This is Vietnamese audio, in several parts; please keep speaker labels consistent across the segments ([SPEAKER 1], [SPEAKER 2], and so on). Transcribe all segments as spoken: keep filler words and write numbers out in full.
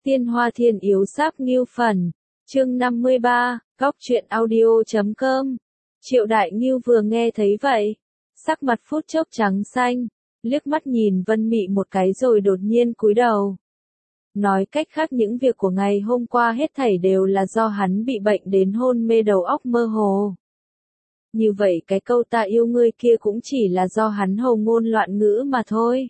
[SPEAKER 1] Tiên Hoa Thiên Yếu Sáp Ngưu Phần, chương năm mươi ba, góc truyện audio chấm com. Triệu Đại Ngưu vừa nghe thấy vậy, sắc mặt phút chốc trắng xanh, liếc mắt nhìn Vân Mị một cái rồi đột nhiên cúi đầu. Nói cách khác những việc của ngày hôm qua hết thảy đều là do hắn bị bệnh đến hôn mê đầu óc mơ hồ. Như vậy cái câu ta yêu ngươi kia cũng chỉ là do hắn hầu ngôn loạn ngữ mà thôi.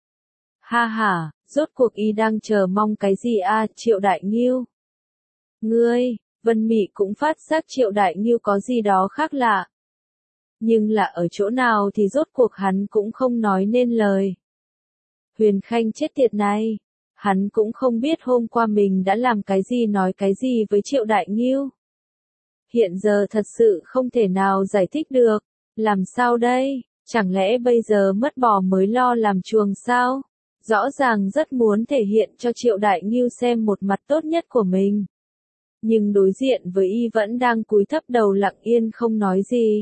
[SPEAKER 1] Ha ha, rốt cuộc y đang chờ mong cái gì a, Triệu Đại Ngưu? Ngươi, Vân Mị cũng phát giác Triệu Đại Ngưu có gì đó khác lạ. Nhưng là ở chỗ nào thì rốt cuộc hắn cũng không nói nên lời. Huyền Khanh chết tiệt này, hắn cũng không biết hôm qua mình đã làm cái gì nói cái gì với Triệu Đại Ngưu. Hiện giờ thật sự không thể nào giải thích được, làm sao đây, chẳng lẽ bây giờ mất bò mới lo làm chuồng sao? Rõ ràng rất muốn thể hiện cho Triệu Đại Ngưu xem một mặt tốt nhất của mình. Nhưng đối diện với y vẫn đang cúi thấp đầu lặng yên không nói gì.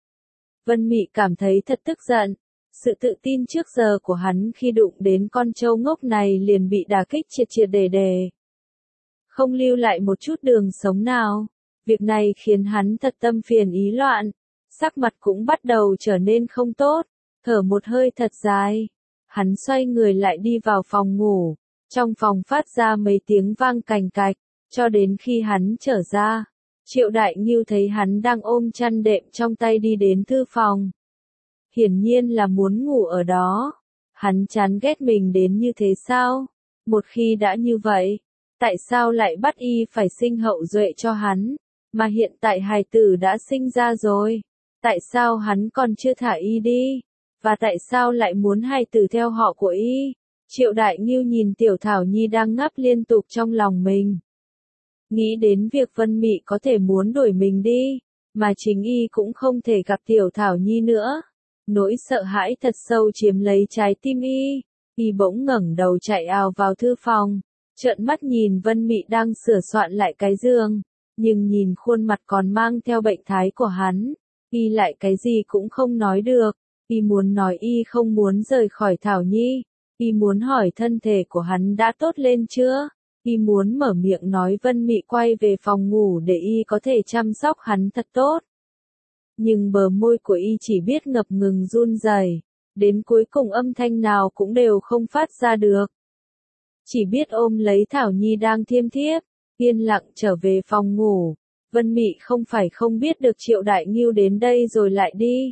[SPEAKER 1] Vân Mị cảm thấy thật tức giận. Sự tự tin trước giờ của hắn khi đụng đến con trâu ngốc này liền bị đả kích triệt triệt để để. Không lưu lại một chút đường sống nào. Việc này khiến hắn thật tâm phiền ý loạn. Sắc mặt cũng bắt đầu trở nên không tốt. Thở một hơi thật dài. Hắn xoay người lại đi vào phòng ngủ. Trong phòng phát ra mấy tiếng vang cành cạch. Cho đến khi hắn trở ra. Triệu Đại Ngưu thấy hắn đang ôm chăn đệm trong tay đi đến thư phòng. Hiển nhiên là muốn ngủ ở đó. Hắn chán ghét mình đến như thế sao? Một khi đã như vậy, tại sao lại bắt y phải sinh hậu duệ cho hắn? Mà hiện tại hài tử đã sinh ra rồi. Tại sao hắn còn chưa thả y đi? Và tại sao lại muốn hài tử theo họ của y? Triệu Đại Ngưu nhìn Tiểu Thảo Nhi đang ngáp liên tục trong lòng mình. Nghĩ đến việc Vân Mị có thể muốn đuổi mình đi, mà chính y cũng không thể gặp Tiểu Thảo Nhi nữa. Nỗi sợ hãi thật sâu chiếm lấy trái tim y, y bỗng ngẩng đầu chạy ào vào thư phòng, trợn mắt nhìn Vân Mị đang sửa soạn lại cái giường, nhưng nhìn khuôn mặt còn mang theo bệnh thái của hắn, y lại cái gì cũng không nói được, y muốn nói y không muốn rời khỏi Thảo Nhi, y muốn hỏi thân thể của hắn đã tốt lên chưa, y muốn mở miệng nói Vân Mị quay về phòng ngủ để y có thể chăm sóc hắn thật tốt. Nhưng bờ môi của y chỉ biết ngập ngừng run rẩy, đến cuối cùng âm thanh nào cũng đều không phát ra được. Chỉ biết ôm lấy Thảo Nhi đang thiêm thiếp, yên lặng trở về phòng ngủ. Vân Mị không phải không biết được Triệu Đại Ngưu đến đây rồi lại đi.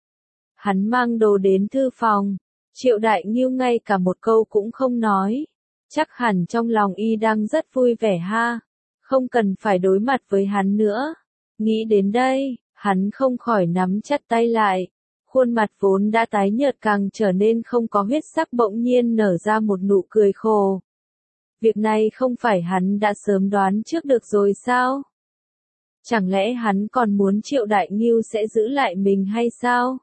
[SPEAKER 1] Hắn mang đồ đến thư phòng, Triệu Đại Ngưu ngay cả một câu cũng không nói. Chắc hẳn trong lòng y đang rất vui vẻ ha, không cần phải đối mặt với hắn nữa. Nghĩ đến đây, hắn không khỏi nắm chặt tay lại, khuôn mặt vốn đã tái nhợt càng trở nên không có huyết sắc bỗng nhiên nở ra một nụ cười khổ. Việc này không phải hắn đã sớm đoán trước được rồi sao? Chẳng lẽ hắn còn muốn Triệu Đại Ngưu sẽ giữ lại mình hay sao?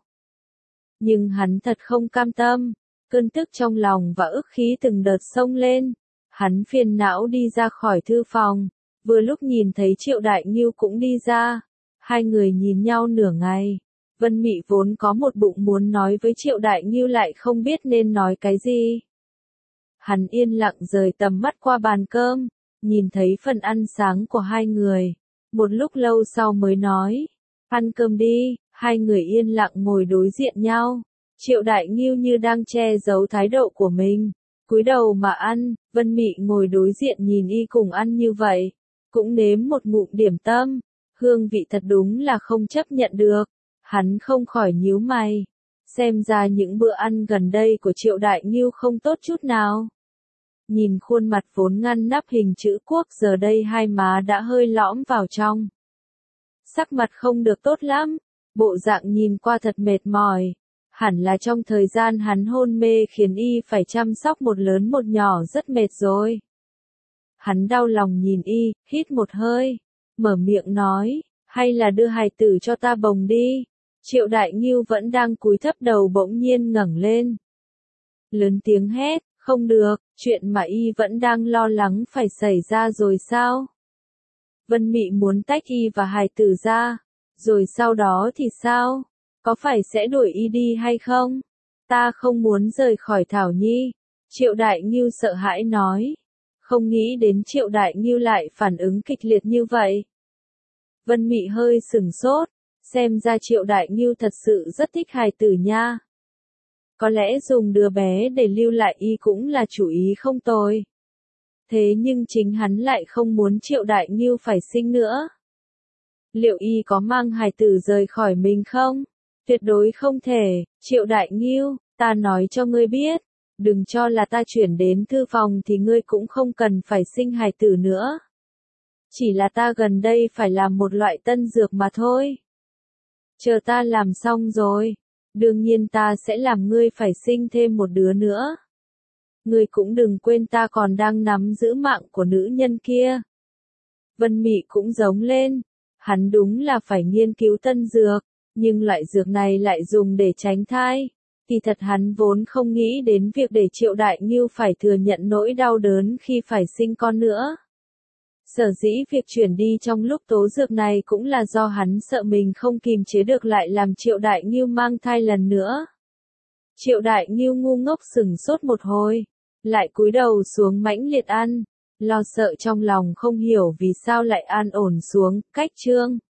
[SPEAKER 1] Nhưng hắn thật không cam tâm, cơn tức trong lòng và ức khí từng đợt xông lên. Hắn phiền não đi ra khỏi thư phòng, vừa lúc nhìn thấy Triệu Đại Ngưu cũng đi ra. Hai người nhìn nhau nửa ngày, Vân Mị vốn có một bụng muốn nói với Triệu Đại Ngưu lại không biết nên nói cái gì. Hắn yên lặng rời tầm mắt qua bàn cơm, nhìn thấy phần ăn sáng của hai người. Một lúc lâu sau mới nói, ăn cơm đi, hai người yên lặng ngồi đối diện nhau. Triệu Đại Ngưu như đang che giấu thái độ của mình, cúi đầu mà ăn, Vân Mị ngồi đối diện nhìn y cùng ăn như vậy, cũng nếm một ngụm điểm tâm. Hương vị thật đúng là không chấp nhận được. Hắn không khỏi nhíu mày. Xem ra những bữa ăn gần đây của Triệu Đại Ngưu không tốt chút nào. Nhìn khuôn mặt vốn ngăn nắp hình chữ quốc giờ đây hai má đã hơi lõm vào trong. Sắc mặt không được tốt lắm. Bộ dạng nhìn qua thật mệt mỏi. Hẳn là trong thời gian hắn hôn mê khiến y phải chăm sóc một lớn một nhỏ rất mệt rồi. Hắn đau lòng nhìn y, hít một hơi. Mở miệng nói, hay là đưa hài tử cho ta bồng đi. Triệu Đại Ngưu vẫn đang cúi thấp đầu bỗng nhiên ngẩng lên. Lớn tiếng hét, không được, chuyện mà y vẫn đang lo lắng phải xảy ra rồi sao? Vân Mị muốn tách y và hài tử ra, rồi sau đó thì sao? Có phải sẽ đuổi y đi hay không? Ta không muốn rời khỏi Thảo Nhi. Triệu Đại Ngưu sợ hãi nói. Không nghĩ đến Triệu Đại Ngưu lại phản ứng kịch liệt như vậy. Vân Mị hơi sừng sốt, xem ra Triệu Đại Ngưu thật sự rất thích hài tử nha. Có lẽ dùng đứa bé để lưu lại y cũng là chủ ý không tồi. Thế nhưng chính hắn lại không muốn Triệu Đại Ngưu phải sinh nữa. Liệu y có mang hài tử rời khỏi mình không? Tuyệt đối không thể. Triệu Đại Ngưu, ta nói cho ngươi biết, đừng cho là ta chuyển đến thư phòng thì ngươi cũng không cần phải sinh hài tử nữa. Chỉ là ta gần đây phải làm một loại tân dược mà thôi. Chờ ta làm xong rồi, đương nhiên ta sẽ làm ngươi phải sinh thêm một đứa nữa. Ngươi cũng đừng quên ta còn đang nắm giữ mạng của nữ nhân kia. Vân Mị cũng giống lên, hắn đúng là phải nghiên cứu tân dược, nhưng loại dược này lại dùng để tránh thai. Thì thật hắn vốn không nghĩ đến việc để Triệu Đại Ngưu phải thừa nhận nỗi đau đớn khi phải sinh con nữa. Sở dĩ việc chuyển đi trong lúc tố dược này cũng là do hắn sợ mình không kìm chế được lại làm Triệu Đại Ngưu mang thai lần nữa. Triệu Đại Ngưu ngu ngốc sừng sốt một hồi, lại cúi đầu xuống mãnh liệt ăn, lo sợ trong lòng không hiểu vì sao lại an ổn xuống. Cách chương